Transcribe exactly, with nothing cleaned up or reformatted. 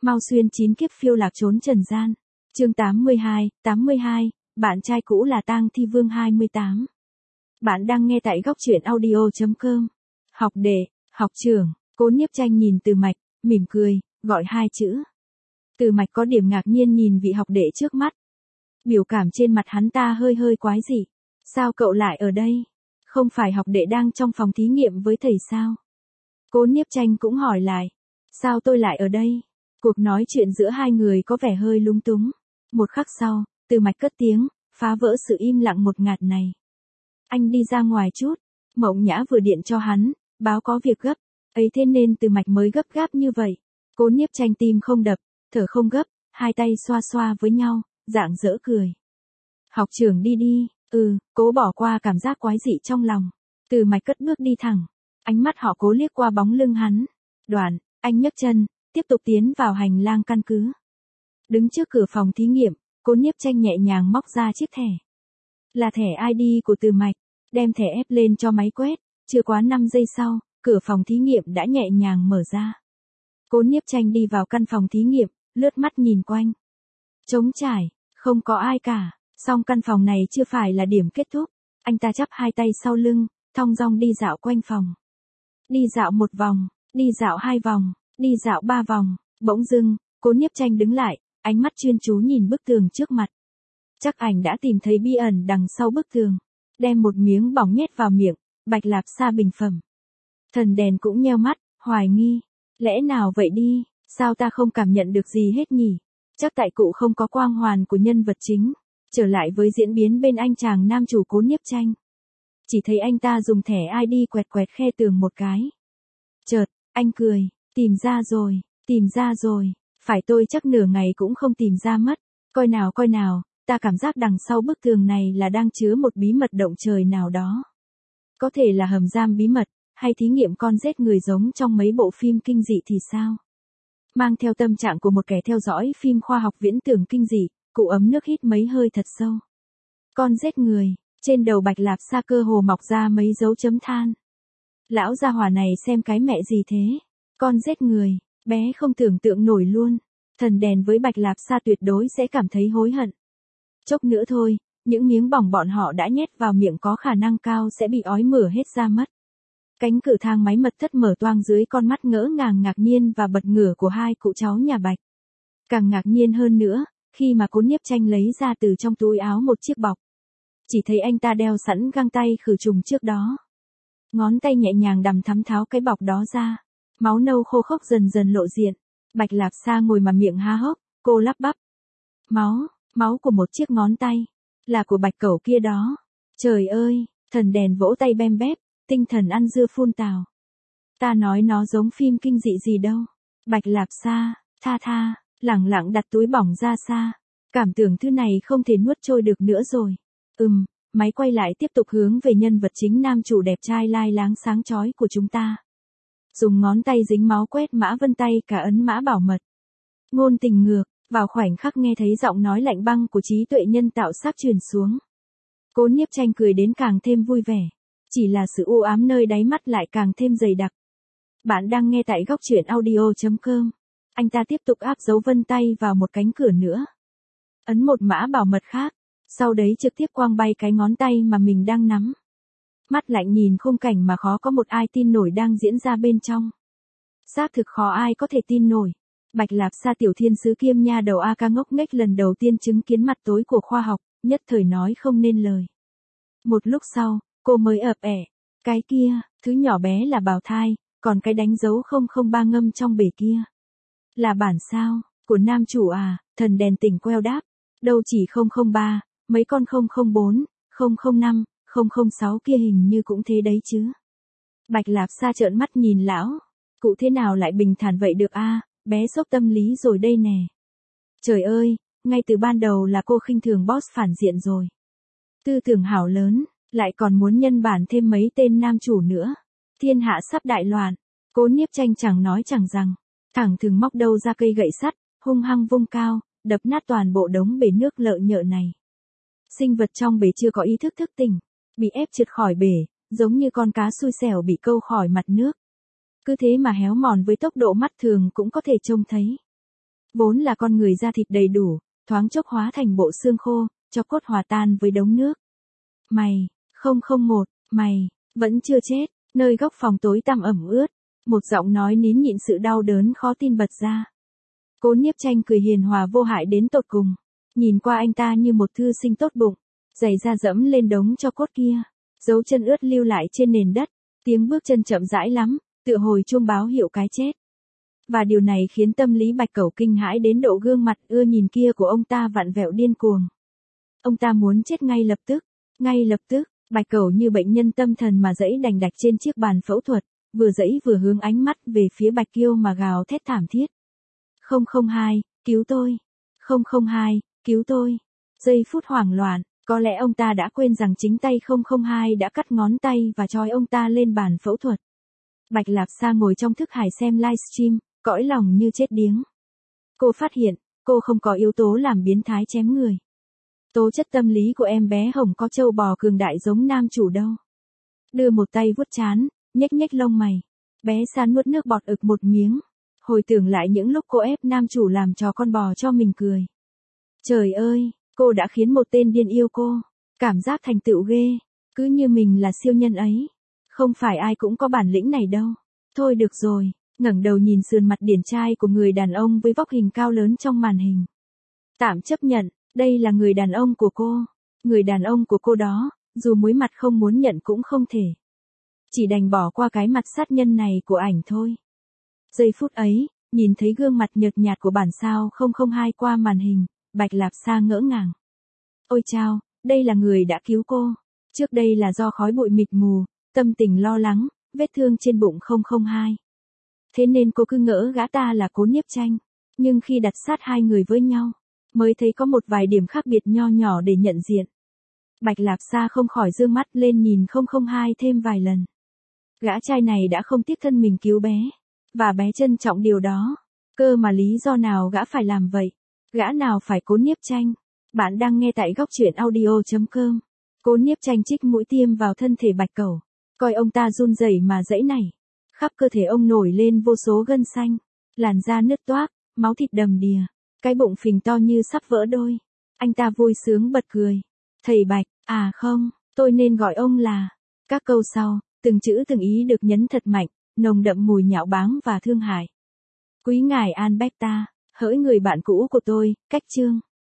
Mau xuyên chín kiếp phiêu lạc trốn trần gian. Chương tám mươi hai, tám mươi hai, bạn trai cũ là Tang Thi Vương hai mươi tám. Bạn đang nghe tại góc truyện audio chấm com. Học đệ, học trưởng, Cố Nhiếp Tranh nhìn Từ Mạch, mỉm cười, gọi hai chữ. Từ Mạch có điểm ngạc nhiên nhìn vị học đệ trước mắt. Biểu cảm trên mặt hắn ta hơi hơi quái dị. Sao cậu lại ở đây? Không phải học đệ đang trong phòng thí nghiệm với thầy sao? Cố Nhiếp Tranh cũng hỏi lại. Sao tôi lại ở đây? Cuộc nói chuyện giữa hai người có vẻ hơi lung túng. Một khắc sau, Từ Mạch cất tiếng, phá vỡ sự im lặng một ngạt này. Anh đi ra ngoài chút. Mộng Nhã vừa điện cho hắn, báo có việc gấp. Ấy thế nên Từ Mạch mới gấp gáp như vậy. Cố Nhiếp Tranh tim không đập, thở không gấp, hai tay xoa xoa với nhau, rạng rỡ cười. Học trưởng đi đi, ừ, Cố bỏ qua cảm giác quái dị trong lòng. Từ Mạch cất bước đi thẳng. Ánh mắt họ Cố liếc qua bóng lưng hắn. Đoạn, anh nhấc chân, tiếp tục tiến vào hành lang căn cứ. Đứng trước cửa phòng thí nghiệm, Cố Nhiếp Tranh nhẹ nhàng móc ra chiếc thẻ. Là thẻ i đê của Từ Mạch, đem thẻ ép lên cho máy quét, chưa quá năm giây sau, cửa phòng thí nghiệm đã nhẹ nhàng mở ra. Cố Nhiếp Tranh đi vào căn phòng thí nghiệm, lướt mắt nhìn quanh. Trống trải, không có ai cả, song căn phòng này chưa phải là điểm kết thúc. Anh ta chắp hai tay sau lưng, thong dong đi dạo quanh phòng. Đi dạo một vòng, đi dạo hai vòng, đi dạo ba vòng, bỗng dưng, Cố Nhiếp Tranh đứng lại, ánh mắt chuyên chú nhìn bức tường trước mặt. Chắc ảnh đã tìm thấy bí ẩn đằng sau bức tường, đem một miếng bỏng nhét vào miệng, Bạch Lạp Sa bình phẩm. Thần đèn cũng nheo mắt, hoài nghi, lẽ nào vậy đi, sao ta không cảm nhận được gì hết nhỉ? Chắc tại cụ không có quang hoàn của nhân vật chính. Trở lại với diễn biến bên anh chàng nam chủ Cố Nhiếp Tranh. Chỉ thấy anh ta dùng thẻ i đê quẹt quẹt khe tường một cái. Chợt, anh cười, tìm ra rồi, tìm ra rồi, phải tôi chắc nửa ngày cũng không tìm ra mất. Coi nào coi nào, ta cảm giác đằng sau bức tường này là đang chứa một bí mật động trời nào đó. Có thể là hầm giam bí mật, hay thí nghiệm con giết người giống trong mấy bộ phim kinh dị thì sao? Mang theo tâm trạng của một kẻ theo dõi phim khoa học viễn tưởng kinh dị, cụ ấm nước hít mấy hơi thật sâu. Con giết người, trên đầu Bạch Lạp Sa cơ hồ mọc ra mấy dấu chấm than. Lão gia hỏa này xem cái mẹ gì thế? Con giết người, bé không tưởng tượng nổi luôn. Thần đèn với Bạch Lạp Sa tuyệt đối sẽ cảm thấy hối hận. Chốc nữa thôi, những miếng bỏng bọn họ đã nhét vào miệng có khả năng cao sẽ bị ói mửa hết ra mất. Cánh cửa thang máy mật thất mở toang dưới con mắt ngỡ ngàng ngạc nhiên và bật ngửa của hai cụ cháu nhà Bạch. Càng ngạc nhiên hơn nữa, khi mà Cố Nhiếp Tranh lấy ra từ trong túi áo một chiếc bọc. Chỉ thấy anh ta đeo sẵn găng tay khử trùng trước đó. Ngón tay nhẹ nhàng đằm thắm tháo cái bọc đó ra. Máu nâu khô khốc dần dần lộ diện. Bạch Lạp Sa ngồi mà miệng há hốc, cô lắp bắp. Máu, máu của một chiếc ngón tay. Là của Bạch Cẩu kia đó. Trời ơi, thần đèn vỗ tay bem bép, tinh thần ăn dưa phun tào. Ta nói nó giống phim kinh dị gì đâu. Bạch Lạp Sa, tha tha, lẳng lặng đặt túi bỏng ra xa. Cảm tưởng thứ này không thể nuốt trôi được nữa rồi. Ừm, máy quay lại tiếp tục hướng về nhân vật chính nam chủ đẹp trai lai láng sáng chói của chúng ta. Dùng ngón tay dính máu quét mã vân tay cả ấn mã bảo mật. Ngôn tình ngược, vào khoảnh khắc nghe thấy giọng nói lạnh băng của trí tuệ nhân tạo sắp truyền xuống. Cố Nhiếp Tranh cười đến càng thêm vui vẻ. Chỉ là sự u ám nơi đáy mắt lại càng thêm dày đặc. Bạn đang nghe tại góc truyện audio chấm com. Anh ta tiếp tục áp dấu vân tay vào một cánh cửa nữa. Ấn một mã bảo mật khác. Sau đấy trực tiếp quang bay cái ngón tay mà mình đang nắm. Mắt lạnh nhìn khung cảnh mà khó có một ai tin nổi đang diễn ra bên trong. Xác thực khó ai có thể tin nổi. Bạch Lạp Sa tiểu thiên sứ kiêm nha đầu a ca ngốc nghếch lần đầu tiên chứng kiến mặt tối của khoa học, nhất thời nói không nên lời. Một lúc sau, cô mới ợp ẻ. Cái kia, thứ nhỏ bé là bào thai, còn cái đánh dấu không không ba ngâm trong bể kia. Là bản sao, của nam chủ à, thần đèn tỉnh queo đáp. Đâu chỉ không không ba, mấy con không không bốn, không không năm, không không sáu kia hình như cũng thế đấy chứ. Bạch Lạp Sa trợn mắt nhìn lão. Cụ thế nào lại bình thản vậy được a, bé sốc tâm lý rồi đây nè. Trời ơi, ngay từ ban đầu là cô khinh thường boss phản diện rồi. Tư tưởng hảo lớn, lại còn muốn nhân bản thêm mấy tên nam chủ nữa. Thiên hạ sắp đại loạn. Cố Nhiếp Tranh chẳng nói chẳng rằng, thẳng thừng móc đâu ra cây gậy sắt, hung hăng vung cao, đập nát toàn bộ đống bể nước lợ nhợ này. Sinh vật trong bể chưa có ý thức thức tỉnh, bị ép trượt khỏi bể, giống như con cá xui xẻo bị câu khỏi mặt nước. Cứ thế mà héo mòn với tốc độ mắt thường cũng có thể trông thấy. Vốn là con người da thịt đầy đủ, thoáng chốc hóa thành bộ xương khô, cho cốt hòa tan với đống nước. Mày, không không một, mày, vẫn chưa chết, nơi góc phòng tối tăm ẩm ướt, một giọng nói nín nhịn sự đau đớn khó tin bật ra. Cố Niếp Tranh cười hiền hòa vô hại đến tột cùng, nhìn qua anh ta như một thư sinh tốt bụng, giày da dẫm lên đống cho cốt kia, dấu chân ướt lưu lại trên nền đất, tiếng bước chân chậm rãi lắm, tựa hồi chuông báo hiệu cái chết. Và điều này khiến tâm lý Bạch Cẩu kinh hãi đến độ gương mặt ưa nhìn kia của ông ta vặn vẹo điên cuồng. Ông ta muốn chết ngay lập tức, ngay lập tức, Bạch Cẩu như bệnh nhân tâm thần mà giãy đành đạch trên chiếc bàn phẫu thuật, vừa giãy vừa hướng ánh mắt về phía Bạch Kiêu mà gào thét thảm thiết. không không hai, cứu tôi. không không hai, cứu tôi. Giây phút hoảng loạn, có lẽ ông ta đã quên rằng chính tay không không hai đã cắt ngón tay và trói ông ta lên bàn phẫu thuật. Bạch Lạp Sa ngồi trong thức hải xem livestream, cõi lòng như chết điếng. Cô phát hiện, cô không có yếu tố làm biến thái chém người. Tố chất tâm lý của em bé Hồng có trâu bò cường đại giống nam chủ đâu. Đưa một tay vuốt trán, nhếch nhếch lông mày. Bé Sa nuốt nước bọt ực một miếng. Hồi tưởng lại những lúc cô ép nam chủ làm trò con bò cho mình cười. Trời ơi, cô đã khiến một tên điên yêu cô. Cảm giác thành tựu ghê. Cứ như mình là siêu nhân ấy. Không phải ai cũng có bản lĩnh này đâu. Thôi được rồi, ngẩng đầu nhìn sườn mặt điển trai của người đàn ông với vóc hình cao lớn trong màn hình. Tạm chấp nhận, đây là người đàn ông của cô. Người đàn ông của cô đó, dù muối mặt không muốn nhận cũng không thể. Chỉ đành bỏ qua cái mặt sát nhân này của ảnh thôi. Giây phút ấy, nhìn thấy gương mặt nhợt nhạt của bản sao không không hai qua màn hình, Bạch Lạp Sa ngỡ ngàng. Ôi chao, đây là người đã cứu cô. Trước đây là do khói bụi mịt mù, tâm tình lo lắng, vết thương trên bụng không không hai. Thế nên cô cứ ngỡ gã ta là Cố Niếp Tranh. Nhưng khi đặt sát hai người với nhau, mới thấy có một vài điểm khác biệt nho nhỏ để nhận diện. Bạch Lạp Sa không khỏi dương mắt lên nhìn không không hai thêm vài lần. Gã trai này đã không tiếc thân mình cứu bé. Và bé trân trọng điều đó. Cơ mà lý do nào gã phải làm vậy? Gã nào phải Cố Niếp Tranh? Bạn đang nghe tại góc truyện audio chấm com. Cố Niếp Tranh chích mũi tiêm vào thân thể Bạch Cẩu. Coi ông ta run rẩy mà giãy nảy. Khắp cơ thể ông nổi lên vô số gân xanh. Làn da nứt toác, máu thịt đầm đìa. Cái bụng phình to như sắp vỡ đôi. Anh ta vui sướng bật cười. Thầy Bạch, à không, tôi nên gọi ông là. Các câu sau, từng chữ từng ý được nhấn thật mạnh, nồng đậm mùi nhạo báng và thương hại. Quý ngài Albecta, hỡi người bạn cũ của tôi, cách chương.